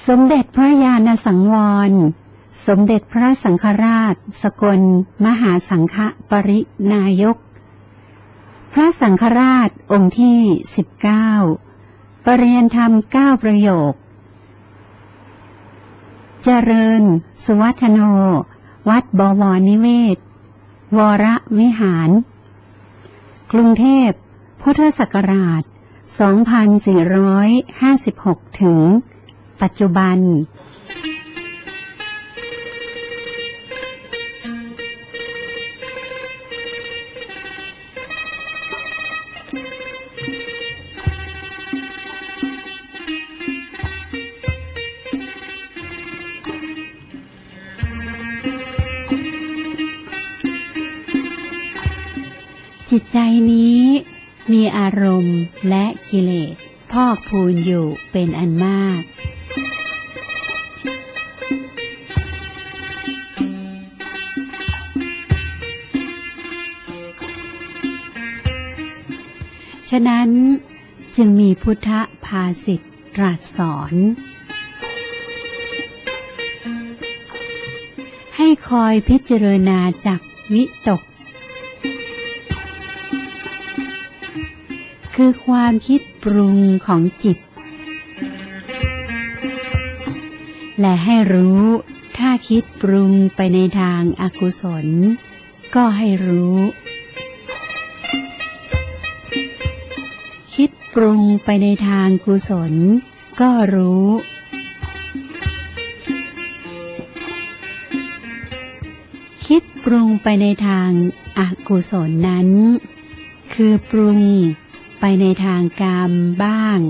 สมเด็จพระญาณสังวรสมเด็จพระสังฆราชสกลมหาสังฆปรินายกพระสังฆราชองค์ที่19ประเรียนธรรม9ประโยคเจริญสุวัฒโนวัดบวรนิเวศวรวิหารกรุงเทพพุทธศักราช2456ถึงปัจจุบันจิตใจนี้มีอารมณ์และกิเลสพอกพูนอยู่เป็นอันมากฉะนั้นจึงมีพุทธภาษิตตรัสสอนให้คอยพิจารณาจักวิตกคือความคิดปรุงของจิตและให้รู้ถ้าคิดปรุงไปในทางอกุศลก็ให้รู้คิดปรุงไปในทางกุศลก็รู้คิดปรุงไปในทางอกุศลนั้นคือปรุงไปในทางกามบ้าง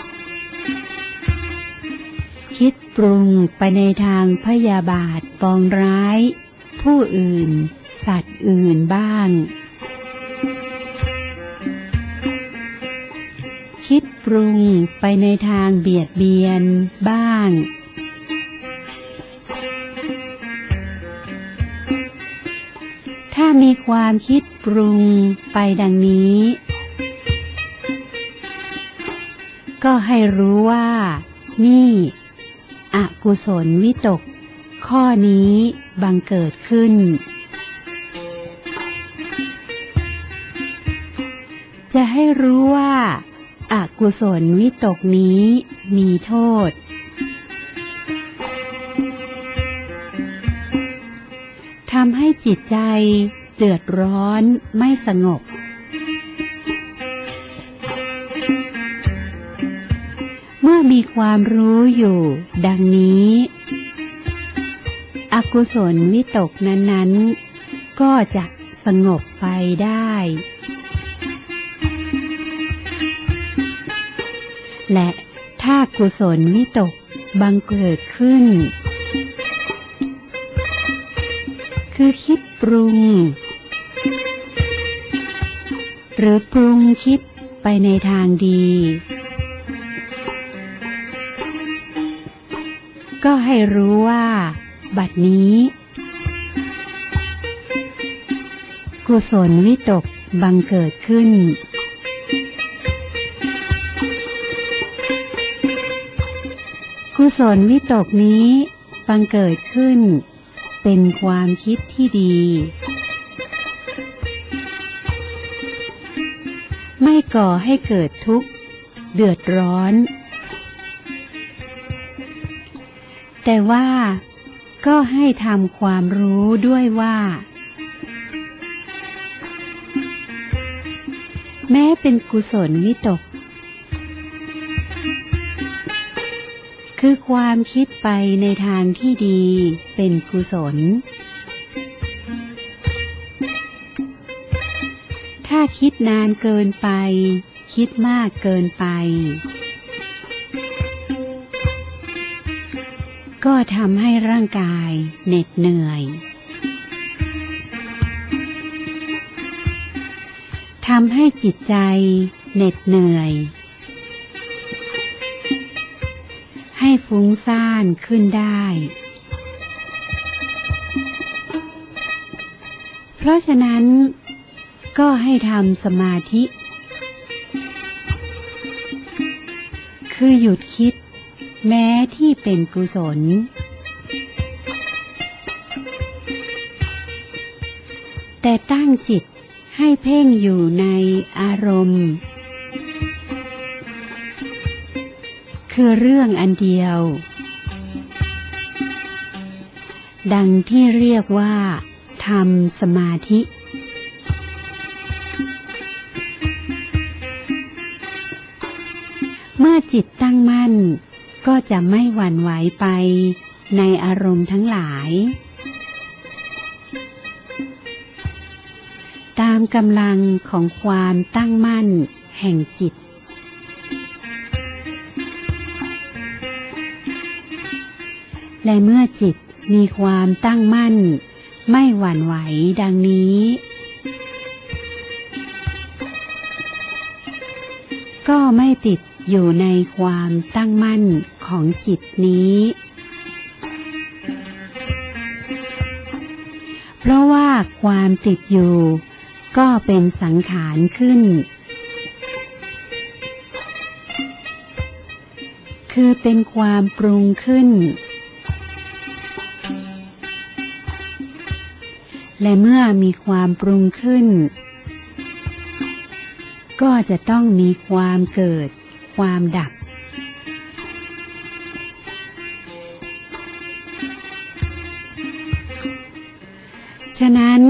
คิดปรุงไปในทางพยาบาทปองร้ายผู้อื่นสัตว์อื่นบ้างคิดปรุงไปในทางเบียดเบียนบ้างถ้ามีความคิดปรุงไปดังนี้ก็ให้รู้ว่านี่อกุศลวิตกข้อนี้บังเกิดขึ้นจะให้รู้ว่าอกุศลวิตกนี้มีโทษทำให้จิตใจเดือดร้อนไม่สงบเมื่อมีความรู้อยู่ดังนี้อกุศลวิตกนั้นๆก็จะสงบไปได้และถ้ากุศลวิตกบังเกิดขึ้นคือคิดปรุงหรือปรุงคิดไปในทางดีก็ให้รู้ว่าบัดนี้กุศลวิตกบังเกิดขึ้นกุศลวิตกนี้บังเกิดขึ้นเป็นความคิดที่ดีไม่ก่อให้เกิดทุกข์เดือดร้อนแต่ว่าก็ให้ทำความรู้ด้วยว่าแม้เป็นกุศลวิตกคือความคิดไปในทางที่ดีเป็นกุศลถ้าคิดนานเกินไปคิดมากเกินไปก็ทำให้ร่างกายเหน็ดเหนื่อยทำให้จิตใจเหน็ดเหนื่อยให้ฟุ้งซ่านขึ้นได้เพราะฉะนั้นก็ให้ทำสมาธิ คือหยุดคิดแม้ที่เป็นกุศลแต่ตั้งจิตให้เพ่งอยู่ในอารมณ์คือเรื่องอันเดียวดังที่เรียกว่าทำสมาธิเมื่อจิตตั้งมั่นก็จะไม่หวั่นไหวไปในอารมณ์ทั้งหลายตามกำลังของความตั้งมั่นแห่งจิตและเมื่อจิตมีความตั้งมั่นไม่หวั่นไหวดังนี้ก็ไม่ติดอยู่ในความตั้งมั่นของจิตนี้เพราะว่าความติดอยู่ก็เป็นสังขารขึ้นคือเป็นความปรุงขึ้นและเมื่อมีความปรุงขึ้นก็จะต้องมีความเกิดความดับฉะนั้น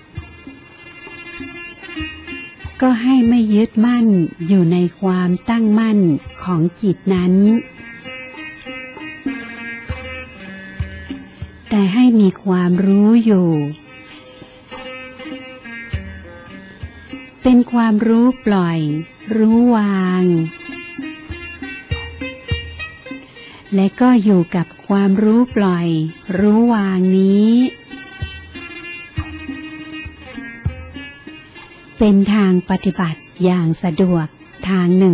ก็ให้ไม่ยึดมั่นอยู่ในความตั้งมั่นของจิตนั้นแต่ให้มีความรู้อยู่เป็นความรู้ปล่อยรู้วางและก็อยู่กับความรู้ปล่อยรู้วางนี้เป็นทางปฏิบัติอย่างสะดวกทางหนึ่ง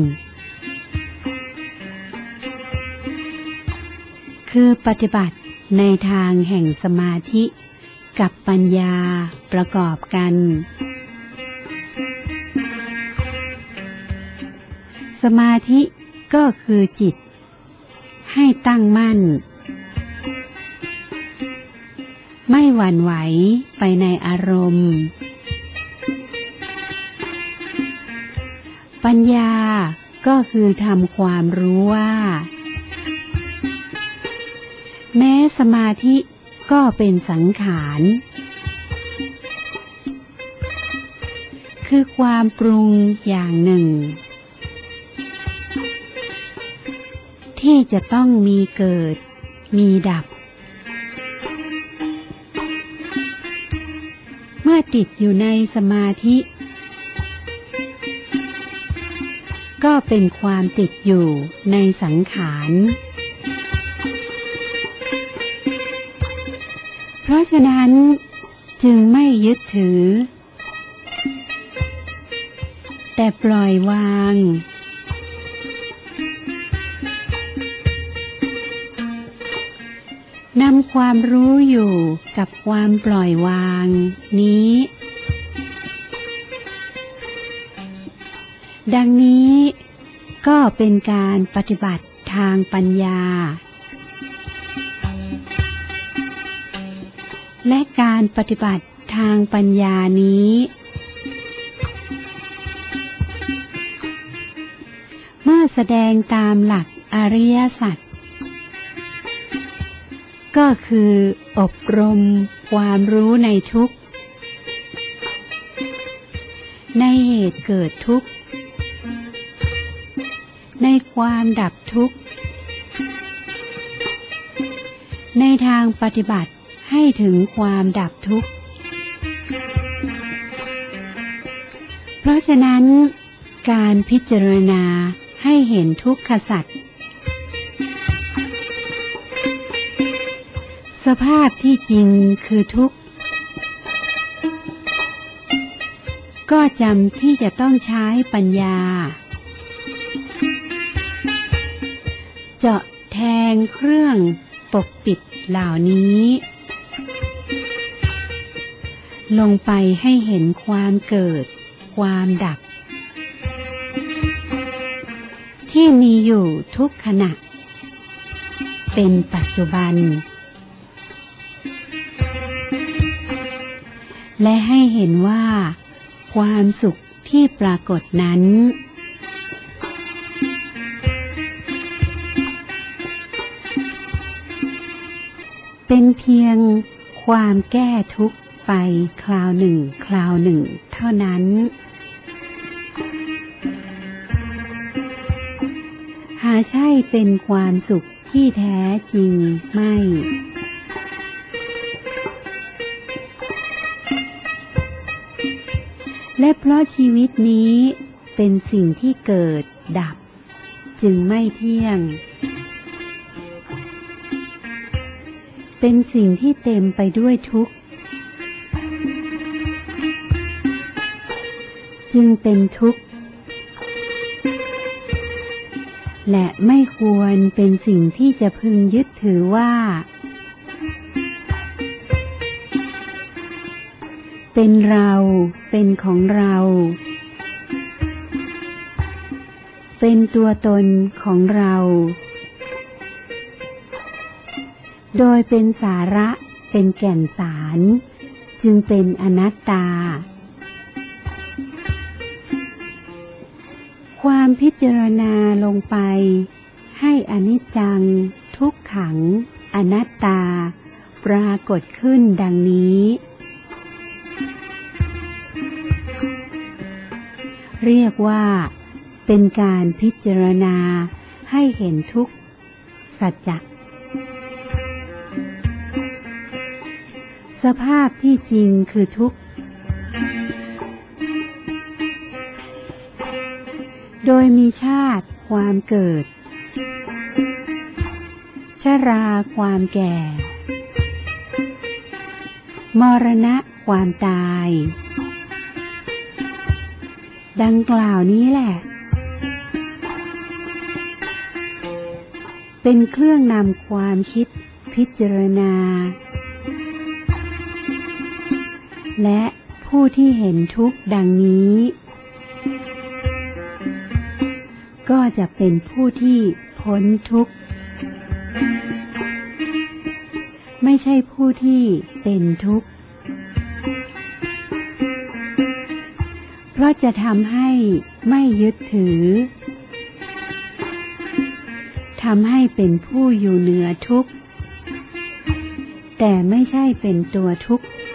คือปฏิบัติในทางแห่งสมาธิกับปัญญาประกอบกันสมาธิก็คือจิตให้ตั้งมั่นไม่หวั่นไหวไปในอารมณ์ปัญญาก็คือทำความรู้ว่าแม้สมาธิก็เป็นสังขารคือความปรุงอย่างหนึ่งที่จะต้องมีเกิดมีดับเมื่อติดอยู่ในสมาธิก็เป็นความติดอยู่ในสังขารเพราะฉะนั้นจึงไม่ยึดถือแต่ปล่อยวางนำความรู้อยู่กับความปล่อยวางนี้ดังนี้ก็เป็นการปฏิบัติทางปัญญาและการปฏิบัติทางปัญญานี้เมื่อแสดงตามหลักอริยสัจก็คืออบรมความรู้ในทุกข์ในเหตุเกิดทุกข์ในความดับทุกข์ในทางปฏิบัติให้ถึงความดับทุกข์เพราะฉะนั้นการพิจารณาให้เห็นทุกขสัจสภาพที่จริงคือทุกข์ก็จำที่จะต้องใช้ปัญญาเจาะแทงเครื่องปกปิดเหล่านี้ลงไปให้เห็นความเกิดความดับที่มีอยู่ทุกขณะเป็นปัจจุบันและให้เห็นว่าความสุขที่ปรากฏนั้นเป็นเพียงความแก้ทุกข์ไปคราวหนึ่งคราวหนึ่งเท่านั้นหาใช่เป็นความสุขที่แท้จริงไม่และเพราะชีวิตนี้เป็นสิ่งที่เกิดดับจึงไม่เที่ยงเป็นสิ่งที่เต็มไปด้วยทุกข์จึงเป็นทุกข์และไม่ควรเป็นสิ่งที่จะพึงยึดถือว่าเป็นเราเป็นของเราเป็นตัวตนของเราโดยเป็นสาระเป็นแก่นสารจึงเป็นอนัตตาความพิจารณาลงไปให้อนิจจังทุกขังอนัตตาปรากฏขึ้นดังนี้เรียกว่าเป็นการพิจารณาให้เห็นทุกข์สัจจะสภาพที่จริงคือทุกข์โดยมีชาติความเกิดชราความแก่มรณะความตายดังกล่าวนี้แหละเป็นเครื่องนำความคิดพิจารณาและผู้ที่เห็นทุกข์ดังนี้ก็จะเป็นผู้ที่พ้นทุกข์ไม่ใช่ผู้ที่เป็นทุกข์เพราะจะทำให้ไม่ยึดถือทำให้เป็นผู้อยู่เหนือทุกข์แต่ไม่ใช่เป็นตัวทุกข์